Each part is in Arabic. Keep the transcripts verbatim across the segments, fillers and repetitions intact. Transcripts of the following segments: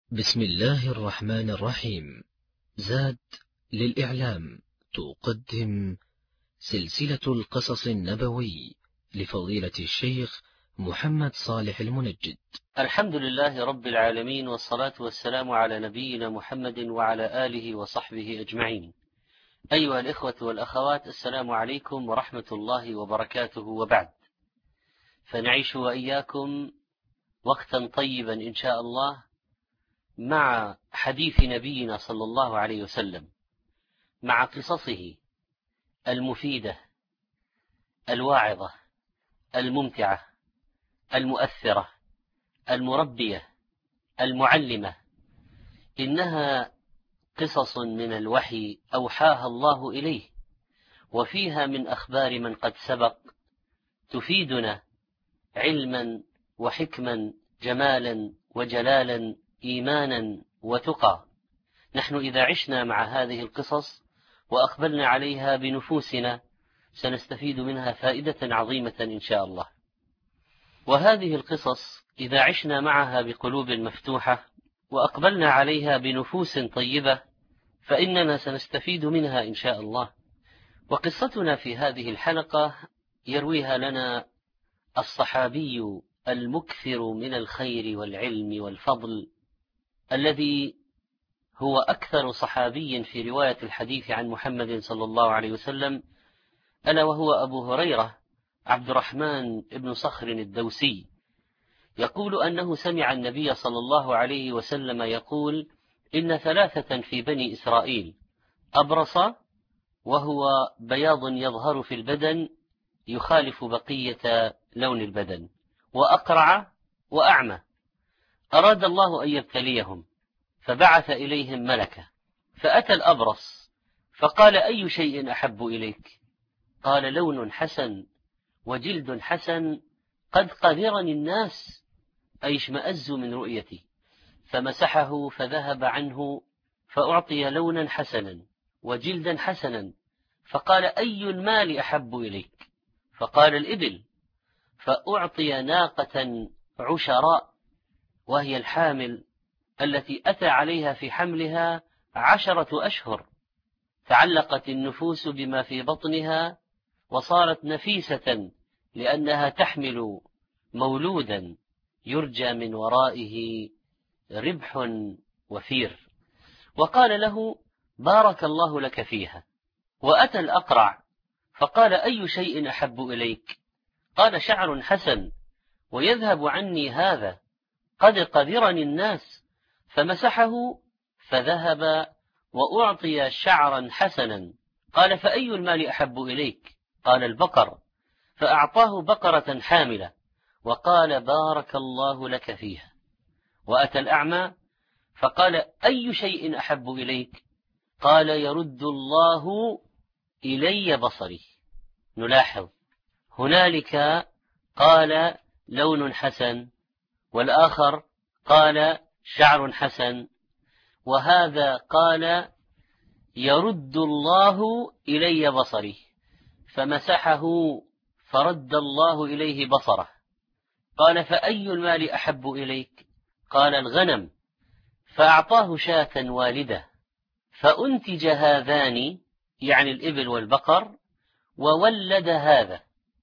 بسم الله الرحمن الرحيم. زاد للإعلام تقدم سلسلة القصص النبوي لفضيلة الشيخ محمد صالح المنجد. الحمد لله رب العالمين، والصلاة والسلام على نبينا محمد وعلى آله وصحبه أجمعين. أيها الإخوة والأخوات، السلام عليكم ورحمة الله وبركاته، وبعد، فنعيش وإياكم وقتا طيبا إن شاء الله مع حديث نبينا صلى الله عليه وسلم، مع قصصه المفيدة الواعظة الممتعة المؤثرة المربية المعلمة. إنها قصص من الوحي أوحاها الله إليه، وفيها من أخبار من قد سبق تفيدنا علما وحكما، جمالا وجلالا، إيمانا وتقى. نحن إذا عشنا مع هذه القصص وأقبلنا عليها بنفوسنا سنستفيد منها فائدة عظيمة إن شاء الله. وهذه القصص إذا عشنا معها بقلوب مفتوحة وأقبلنا عليها بنفوس طيبة فإننا سنستفيد منها إن شاء الله. وقصتنا في هذه الحلقة يرويها لنا الصحابي المكثر من الخير والعلم والفضل، الذي هو أكثر صحابي في رواية الحديث عن محمد صلى الله عليه وسلم، ألا وهو أبو هريرة عبد الرحمن بن صخر الدوسي، يقول أنه سمع النبي صلى الله عليه وسلم يقول: إن ثلاثة في بني إسرائيل، أبرص وهو بياض يظهر في البدن يخالف بقية لون البدن، وأقرع وأعمى، أراد الله أن يبتليهم فبعث إليهم ملكا، فأتى الأبرص فقال: أي شيء أحب إليك؟ قال: لون حسن وجلد حسن قد قذرني الناس، أي اشمأزوا من رؤيتي، فمسحه فذهب عنه، فأعطي لونا حسنا وجلدا حسنا، فقال: أي المال أحب إليك؟ فقال: الإبل، فأعطي ناقة عشراء، وهي الحامل التي أتى عليها في حملها عشرة أشهر، تعلقت النفوس بما في بطنها وصارت نفيسة لأنها تحمل مولودا يرجى من ورائه ربح وفير، وقال له: بارك الله لك فيها. وأتى الأقرع فقال: أي شيء أحب إليك؟ قال: شعر حسن ويذهب عني هذا، قد قذرني الناس، فمسحه فذهب، وأعطي شعرا حسنا. قال: فأي المال أحب إليك؟ قال: البقر، فأعطاه بقرة حاملة، وقال: بارك الله لك فيها. وأتى الأعمى فقال: أي شيء أحب إليك؟ قال: يرد الله إلي بصري. نلاحظ هنالك قال لون حسن، والآخر قال شعر حسن، وهذا قال يرد الله إلي بصري، فمسحه فرد الله إليه بصره. قال: فأي المال أحب إليك؟ قال: الغنم، فأعطاه شاة والدة، فأنتج هذان، يعني الإبل والبقر، وولد هذا،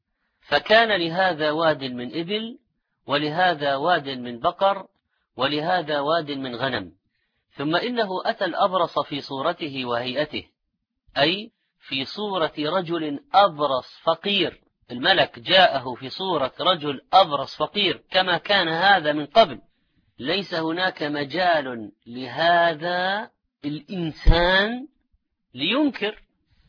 فكان لهذا واد من إبل، ولهذا واد من بقر، ولهذا واد من غنم. ثم إنه أتى الأبرص في صورته وهيئته، أي في صورة رجل أبرص فقير، الملك جاءه في صورة رجل أبرص فقير كما كان هذا من قبل، ليس هناك مجال لهذا الإنسان لينكر.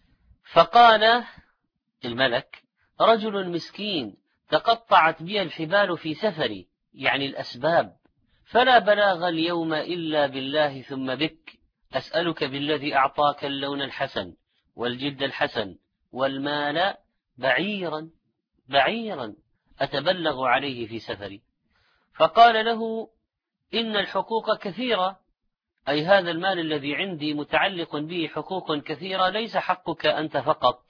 فقال الملك: رجل مسكين تقطعت بي الحبال في سفري، يعني الأسباب، فلا بلاغ اليوم إلا بالله ثم بك، أسألك بالذي أعطاك اللون الحسن والجلد الحسن والمال بعيرا بعيرا أتبلغ عليه في سفري. فقال له: إن الحقوق كثيرة، أي هذا المال الذي عندي متعلق به حقوق كثيرة، ليس حقك أنت فقط.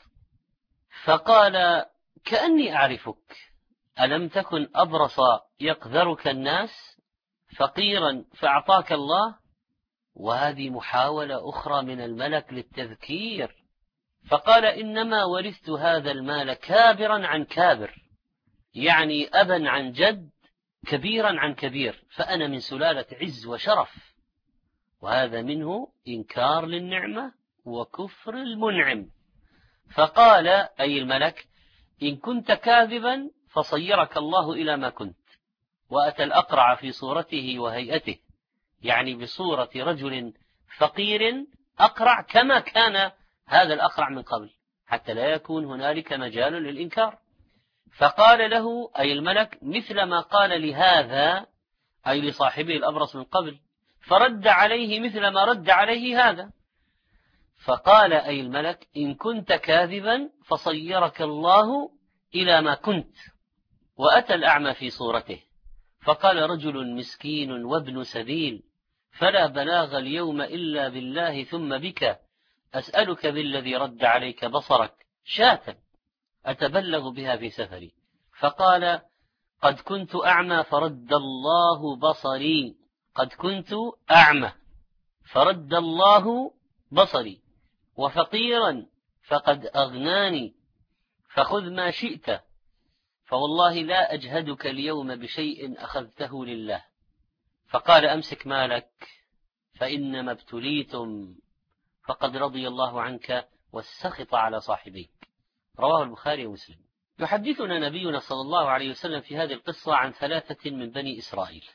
فقال: كأني أعرفك، ألم تكن أبرص يقذرك الناس؟ فقيرا فأعطاك الله. وهذه محاولة أخرى من الملك للتذكير، فقال إنما ورثت هذا المال كابرا عن كابر، يعني أبا عن جد، كبيرا عن كبير، فأنا من سلالة عز وشرف. وهذا منه إنكار للنعمة وكفر المنعم. فقال أي الملك: إن كنت كاذبا فصيرك الله إلى ما كنت. وأتى الأقرع في صورته وهيئته، يعني بصورة رجل فقير أقرع كما كان هذا الأقرع من قبل، حتى لا يكون هنالك مجال للإنكار. فقال له أي الملك مثل ما قال لهذا، أي لصاحبه الأبرص من قبل، فرد عليه مثل ما رد عليه هذا. فقال أي الملك: إن كنت كاذبا فصيرك الله إلى ما كنت. وأتى الأعمى في صورته، فقال: رجل مسكين وابن سبيل، فلا بلاغ اليوم إلا بالله ثم بك، أسألك بالذي رد عليك بصرك شاة أتبلغ بها في سفري. فقال: قد كنت أعمى فرد الله بصري، قد كنت أعمى فرد الله بصري، وفقيرا فقد أغناني، فخذ ما شئت، فوالله لا أجهدك اليوم بشيء أخذته لله. فقال: أمسك مالك فإنما ابتليتم، فقد رضي الله عنك والسخط على صاحبيك. رواه البخاري ومسلم. يحدثنا نبينا صلى الله عليه وسلم في هذه القصة عن ثلاثة من بني إسرائيل،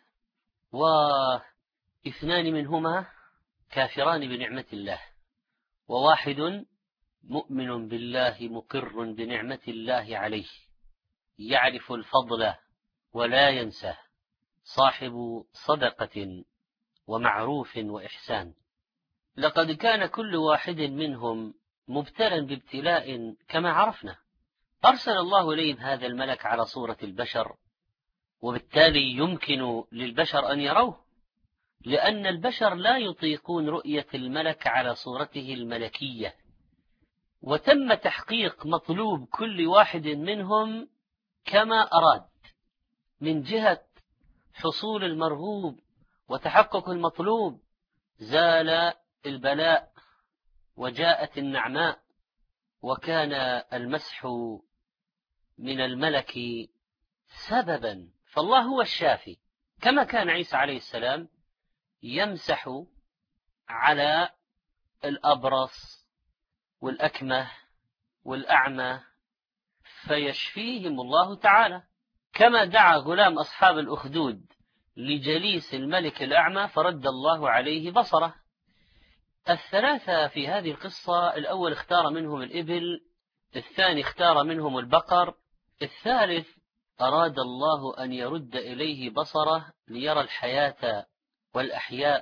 واثنان منهما كافران بنعمة الله، وواحد مؤمن بالله مقر بنعمة الله عليه، يعرف الفضل ولا ينساه، صاحب صدقة ومعروف وإحسان. لقد كان كل واحد منهم مبتلا بابتلاء كما عرفنا، أرسل الله إليهم هذا الملك على صورة البشر، وبالتالي يمكن للبشر أن يروه، لأن البشر لا يطيقون رؤية الملك على صورته الملكية. وتم تحقيق مطلوب كل واحد منهم كما أراد، من جهة حصول المرغوب وتحقق المطلوب. زال البلاء وجاءت النعماء، وكان المسح من الملك سببا، فالله هو الشافي، كما كان عيسى عليه السلام يمسح على الأبرص والأكمه والأعمى فيشفيهم الله تعالى، كما دعا غلام أصحاب الأخدود لجليس الملك الأعمى فرد الله عليه بصره. الثلاثة في هذه القصة، الأول اختار منهم الإبل، الثاني اختار منهم البقر، الثالث أراد الله أن يرد إليه بصره ليرى الحياة والأحياء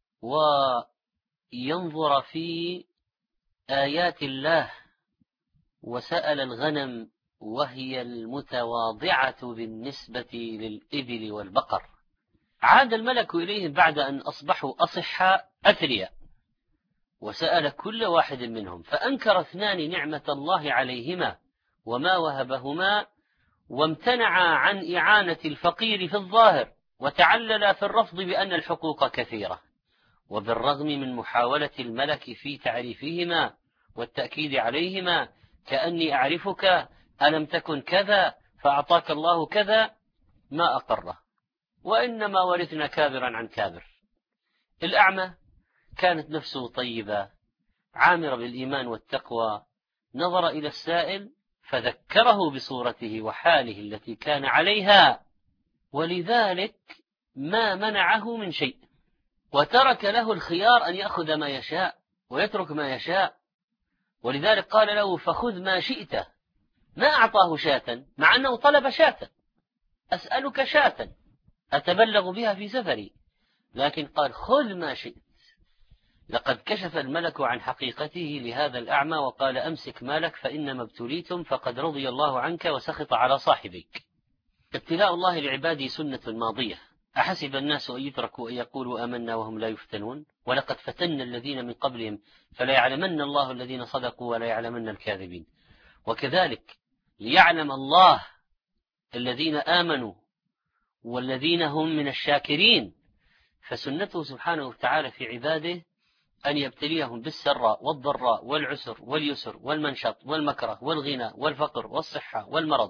وينظر في آيات الله. وسأل الغنم وهي المتواضعة بالنسبة للإبل والبقر. عاد الملك إليهم بعد أن أصبحوا أصحاء أثرياء، وسأل كل واحد منهم، فأنكر اثنان نعمة الله عليهما وما وهبهما، وامتنعا عن إعانة الفقير في الظاهر، وتعللا في الرفض بأن الحقوق كثيرة. وبالرغم من محاولة الملك في تعريفهما والتأكيد عليهما، كأني أعرفك، ألم تكن كذا فأعطاك الله كذا، ما أقره، وإنما ورثنا كابرا عن كابر. الأعمى كانت نفسه طيبة عامرة بالإيمان والتقوى، نظر إلى السائل فذكره بصورته وحاله التي كان عليها، ولذلك ما منعه من شيء، وترك له الخيار أن يأخذ ما يشاء ويترك ما يشاء. ولذلك قال له: فخذ ما شئت. ما أعطاه شاة، مع أنه طلب شاة، أسألك شاة أتبلغ بها في سفري، لكن قال: خذ ما شئت. لقد كشف الملك عن حقيقته لهذا الأعمى وقال: أمسك مالك فإنما ابتليتم، فقد رضي الله عنك وسخط على صاحبك. ابتلاء الله لعباده سنة ماضية، أحسب الناس أن يتركوا أن يقولوا آمنا وهم لا يفتنون، ولقد فتنا الذين من قبلهم فلا يعلمن الله الذين صدقوا ولا يعلمن الكاذبين. وكذلك ليعلم الله الذين آمنوا والذين هم من الشاكرين، فسنته سبحانه وتعالى في عباده أن يبتليهم بالسراء والضراء والعسر واليسر والمنشط والمكره والغنى والفقر والصحة والمرض،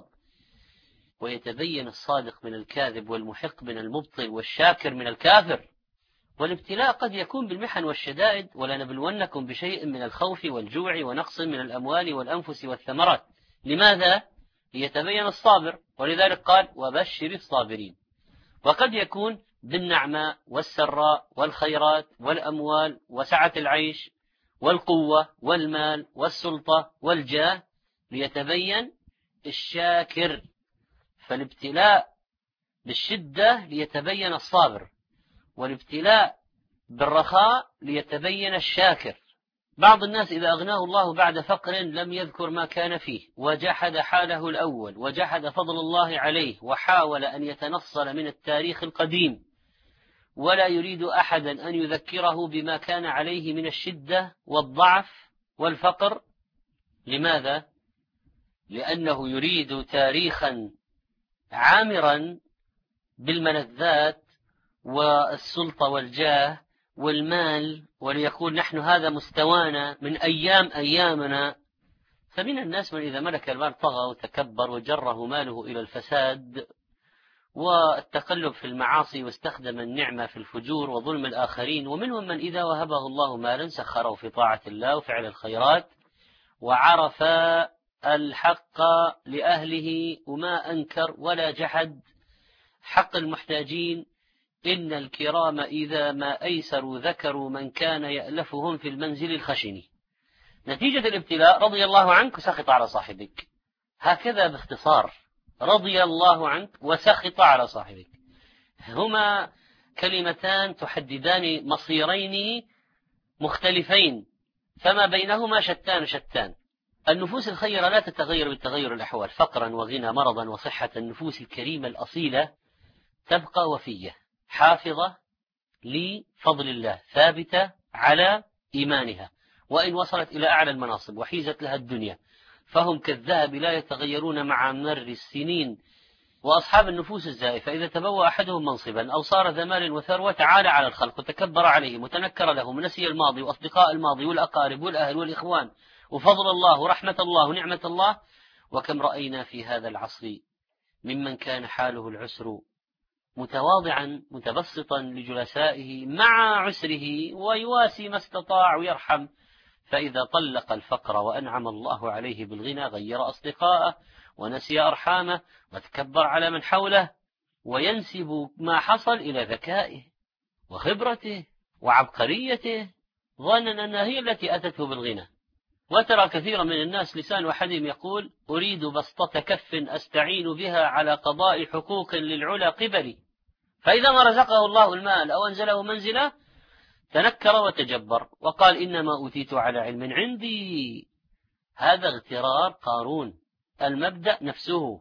ويتبين الصادق من الكاذب والمحق من المبطل والشاكر من الكافر. والابتلاء قد يكون بالمحن والشدائد، ولنبلونكم بشيء من الخوف والجوع ونقص من الأموال والأنفس والثمرات. لماذا؟ ليتبين الصابر، ولذلك قال وبشر الصابرين. وقد يكون بالنعماء والسراء والخيرات والأموال وسعة العيش والقوة والمال والسلطة والجاه، ليتبين الشاكر. فالابتلاء بالشدة ليتبين الصابر، والابتلاء بالرخاء ليتبين الشاكر. بعض الناس إذا أغناه الله بعد فقر لم يذكر ما كان فيه، وجحد حاله الأول، وجحد فضل الله عليه، وحاول أن يتنصل من التاريخ القديم، ولا يريد أحدا أن يذكره بما كان عليه من الشدة والضعف والفقر. لماذا؟ لأنه يريد تاريخا عامرا بالملذات والسلطة والجاه والمال، وليقول نحن هذا مستوانا من أيام أيامنا. فمن الناس من إذا ملك المال طغى وتكبر وجره ماله إلى الفساد والتقلب في المعاصي، واستخدم النعمة في الفجور وظلم الآخرين. ومنهم من إذا وهبه الله مالا سخره في طاعة الله وفعل الخيرات، وعرف الحق لأهله وما أنكر ولا جحد حق المحتاجين. إن الكرام إذا ما أيسروا ذكروا من كان يألفهم في المنزل الخشن. نتيجة الابتلاء رضي الله عنك وسخط على صاحبك، هكذا باختصار، رضي الله عنك وسخط على صاحبك، هما كلمتان تحددان مصيرين مختلفين، فما بينهما شتان شتان. النفوس الخيرة لا تتغير بالتغير الأحوال، فقرا وغنى مرضا وصحة. النفوس الكريمة الأصيلة تبقى وفية حافظة لفضل الله، ثابتة على إيمانها، وإن وصلت إلى أعلى المناصب وحيزت لها الدنيا فهم كالذهب لا يتغيرون مع مر السنين. وأصحاب النفوس الزائفة إذا تبوأ أحدهم منصبا أو صار ذا مال وثروة تعالى على الخلق وتكبر عليهم وتنكر لهم، نسي الماضي وأصدقاء الماضي والأقارب والأهل والإخوان وفضل الله ورحمة الله ونعمة الله. وكم رأينا في هذا العصر ممن كان حاله العسر متواضعا متبسطا لجلسائه مع عسره ويواسي ما استطاع ويرحم، فإذا طلق الفقر وأنعم الله عليه بالغنى غير أصدقاءه ونسي أرحامه وتكبر على من حوله، وينسب ما حصل إلى ذكائه وخبرته وعبقريته ظنا أنها هي التي أتته بالغنى. وترى كثيرا من الناس لسان أحدهم يقول أريد بسطة كف أستعين بها على قضاء حقوق للعلا قبلي، فإذا ما رزقه الله المال أو أنزله منزله تنكر وتجبر وقال إنما أوتيت على علم عندي. هذا اغترار قارون، المبدأ نفسه.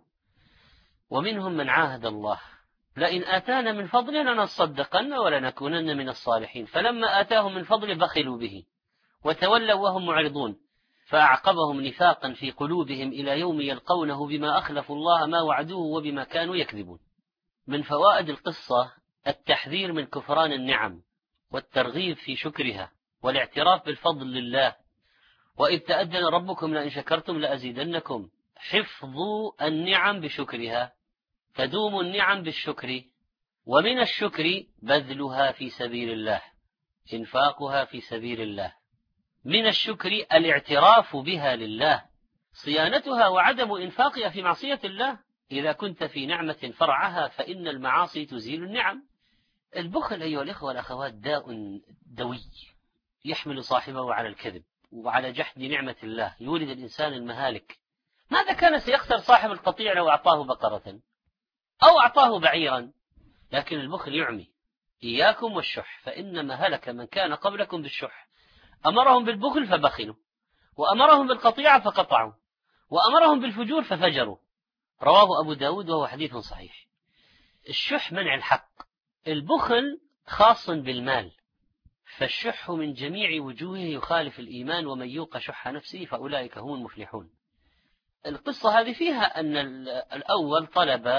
ومنهم من عاهد الله لئن آتانا من فضله لنصدقن ولنكونن من الصالحين، فلما آتاهم من فضله بخلوا به وتولوا وهم معرضون، فأعقبهم نفاقا في قلوبهم إلى يوم يلقونه بما أخلفوا الله ما وعدوه وبما كانوا يكذبون. من فوائد القصة التحذير من كفران النعم والترغيب في شكرها والاعتراف بالفضل لله. وإذ تأذن ربكم لئن شكرتم لأزيدنكم. حفظ النعم بشكرها، تدوم النعم بالشكر، ومن الشكر بذلها في سبيل الله، إنفاقها في سبيل الله. من الشكر الاعتراف بها لله، صيانتها وعدم إنفاقها في معصية الله. إذا كنت في نعمة فرعها فإن المعاصي تزيل النعم. البخل أيها الإخوة والأخوات داء دوي يحمل صاحبه على الكذب وعلى جحد نعمة الله، يولد الإنسان المهالك. ماذا كان سيخسر صاحب القطيع لو أعطاه بقرة أو أعطاه بعيرا؟ لكن البخل يعمي. إياكم والشح فإنما هلك من كان قبلكم بالشح، أمرهم بالبخل فبخلوا، وأمرهم بالقطيعة فقطعوا، وأمرهم بالفجور ففجروا. رواه أبو داود وهو حديث صحيح. الشح منع الحق، البخل خاص بالمال، فالشح من جميع وجوهه يخالف الإيمان، ومن يوق شح نفسه فأولئك هم المفلحون. القصة هذه فيها أن الأول طلب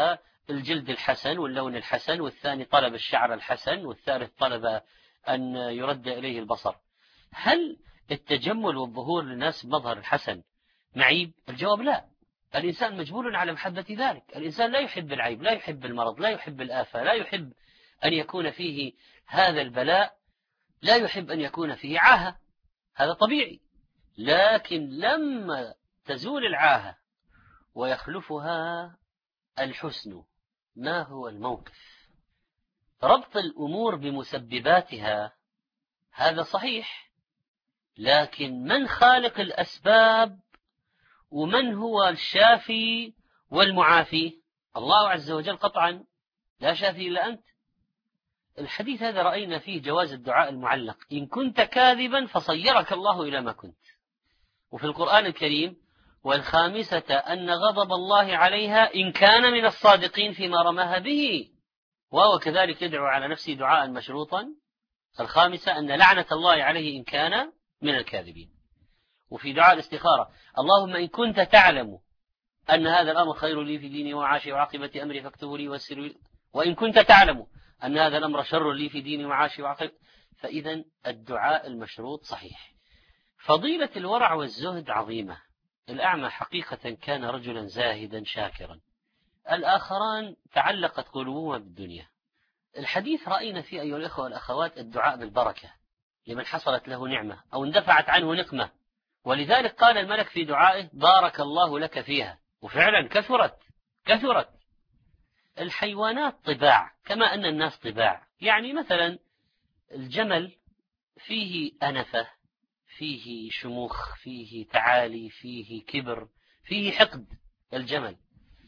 الجلد الحسن واللون الحسن، والثاني طلب الشعر الحسن، والثالث طلب أن يرد إليه البصر. هل التجمل والظهور للناس بمظهر الحسن معيب؟ الجواب لا. الإنسان مجبول على محبة ذلك. الإنسان لا يحب العيب، لا يحب المرض، لا يحب الآفة، لا يحب أن يكون فيه هذا البلاء، لا يحب أن يكون فيه عاهة، هذا طبيعي. لكن لما تزول العاهة ويخلفها الحسن، ما هو الموقف؟ ربط الأمور بمسبباتها هذا صحيح، لكن من خالق الأسباب ومن هو الشافي والمعافي؟ الله عز وجل قطعا، لا شافي إلا أنت. الحديث هذا رأينا فيه جواز الدعاء المعلق، إن كنت كاذبا فصيرك الله إلى ما كنت. وفي القرآن الكريم: والخامسة أن غضب الله عليها إن كان من الصادقين فيما رماها به، وهو كذلك يدعو على نفسه دعاء مشروطا. الخامسة أن لعنة الله عليه إن كان من الكاذبين. وفي دعاء الاستخارة: اللهم إن كنت تعلم أن هذا الأمر خير لي في ديني وعاشي وعاقبة أمري فاكتبه لي ويسر لي، وإن كنت تعلم أن هذا الأمر شر لي في ديني وعاشي وعاقبة. فإذا الدعاء المشروط صحيح. فضيلة الورع والزهد عظيمة. الأعمى حقيقة كان رجلا زاهدا شاكرا، الآخران تعلقت قلوبهما بالدنيا. الحديث رأينا فيه أيها الأخوة والأخوات الدعاء بالبركة لمن حصلت له نعمة أو اندفعت عنه نقمة، ولذلك قال الملك في دعائه: بارك الله لك فيها. وفعلا كثرت كثرت. الحيوانات طباع كما أن الناس طباع. يعني مثلا الجمل فيه أنفة، فيه شموخ، فيه تعالي، فيه كبر، فيه حقد الجمل.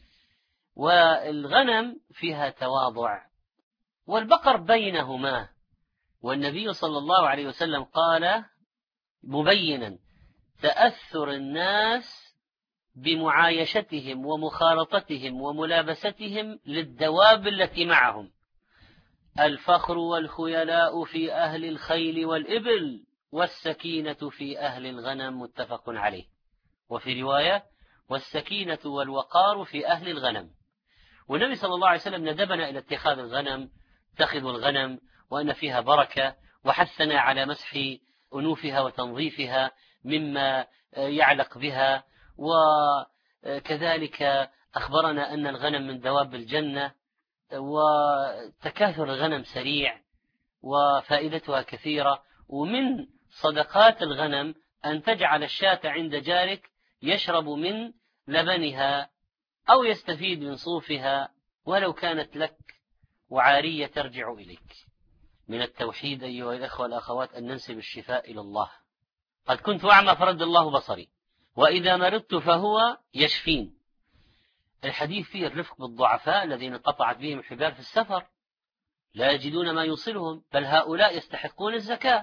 والغنم فيها تواضع، والبقر بينهما. والنبي صلى الله عليه وسلم قال مبينا تأثر الناس بمعايشتهم ومخالطتهم وملابستهم للدواب التي معهم: الفخر والخيلاء في أهل الخيل والإبل، والسكينة في أهل الغنم. متفق عليه. وفي رواية: والسكينة والوقار في أهل الغنم. والنبي صلى الله عليه وسلم ندبنا إلى اتخاذ الغنم، اتخذوا الغنم، وأن فيها بركة، وحثنا على مسح أنوفها وتنظيفها مما يعلق بها. وكذلك أخبرنا أن الغنم من دواب الجنة، وتكاثر الغنم سريع وفائدتها كثيرة. ومن صدقات الغنم أن تجعل الشاة عند جارك يشرب من لبنها أو يستفيد من صوفها ولو كانت لك وعارية ترجع إليك. من التوحيد أيها الأخوة والأخوات أن ننسب الشفاء إلى الله. قد كنت أعمى فرد الله بصري، وإذا مرضت فهو يشفين. الحديث فيه الرفق بالضعفاء الذين قطعت بهم الحبال في السفر، لا يجدون ما يوصلهم، بل هؤلاء يستحقون الزكاة.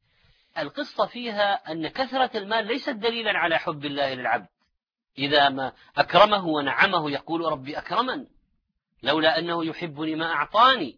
القصة فيها أن كثرة المال ليست دليلا على حب الله للعبد. إذا ما أكرمه ونعمه يقول ربي أكرمن، لولا أنه يحبني ما أعطاني،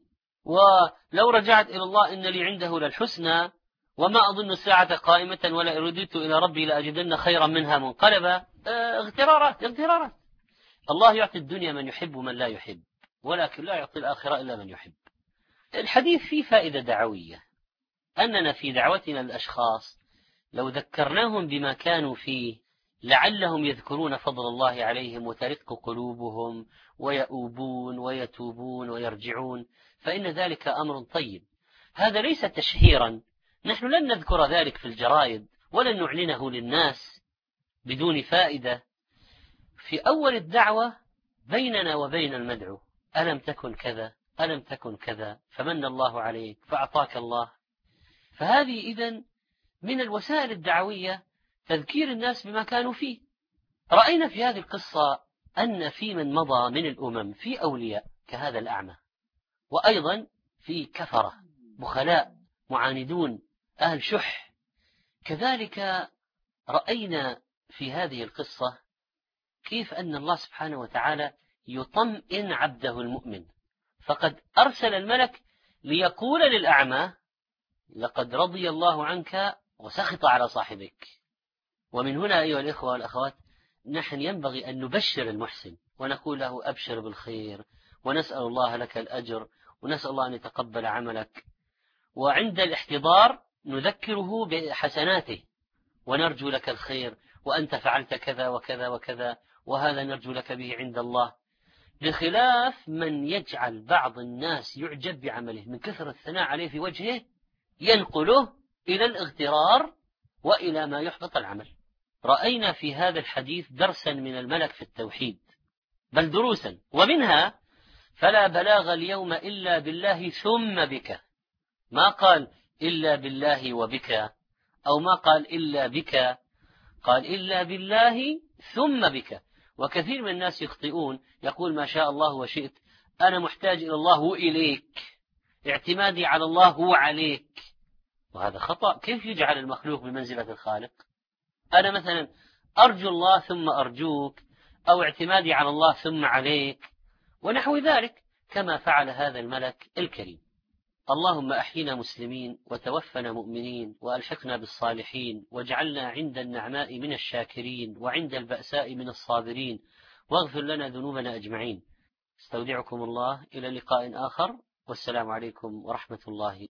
ولو رجعت إلى الله إن لي عنده للحسنى، وما أظن الساعة قائمة ولا رددت إلى ربي لأجدن خيرا منها منقلبا. اغترارات اغترارات. الله يعطي الدنيا من يحب ومن لا يحب، ولكن لا يعطي الآخرة إلا من يحب. الحديث فيه فائدة دعوية، أننا في دعوتنا للأشخاص لو ذكرناهم بما كانوا فيه لعلهم يذكرون فضل الله عليهم وترق قلوبهم ويؤوبون ويتوبون ويرجعون، فإن ذلك أمر طيب. هذا ليس تشهيرا، نحن لن نذكر ذلك في الجرائد ولن نعلنه للناس بدون فائدة. في أول الدعوة بيننا وبين المدعو: ألم تكن كذا، ألم تكن كذا، فمن الله عليك فأعطاك الله. فهذه إذن من الوسائل الدعوية تذكير الناس بما كانوا فيه. رأينا في هذه القصة أن في من مضى من الأمم في أولياء كهذا الأعمى، وأيضا في كفرة بخلاء معاندون أهل شح. كذلك رأينا في هذه القصة كيف أن الله سبحانه وتعالى يطمئن عبده المؤمن، فقد أرسل الملك ليقول للأعمى: لقد رضي الله عنك وسخط على صاحبك. ومن هنا أيها الإخوة والأخوات نحن ينبغي أن نبشر المحسن ونقول له: أبشر بالخير ونسأل الله لك الأجر، ونسأل الله أن يتقبل عملك. وعند الاحتضار نذكره بحسناته ونرجو لك الخير، وأنت فعلت كذا وكذا وكذا، وهذا نرجو لك به عند الله. بخلاف من يجعل بعض الناس يعجب بعمله من كثرة الثناء عليه في وجهه، ينقله إلى الاغترار وإلى ما يحبط العمل. رأينا في هذا الحديث درسا من الملك في التوحيد، بل دروسا، ومنها فلا بلاغ اليوم إلا بالله ثم بك، ما قال إلا بالله وبك، أو ما قال إلا بك، قال إلا بالله ثم بك. وكثير من الناس يخطئون، يقول ما شاء الله وشئت، أنا محتاج إلى الله وإليك، اعتمادي على الله وعليك، وهذا خطأ. كيف يجعل المخلوق بمنزلة الخالق؟ أنا مثلا أرجو الله ثم أرجوك، أو اعتمادي على الله ثم عليك، ونحو ذلك، كما فعل هذا الملك الكريم. اللهم أحينا مسلمين وتوفنا مؤمنين وألحقنا بالصالحين، واجعلنا عند النعماء من الشاكرين، وعند البأساء من الصابرين، واغفر لنا ذنوبنا أجمعين. استودعكم الله إلى لقاء آخر، والسلام عليكم ورحمة الله.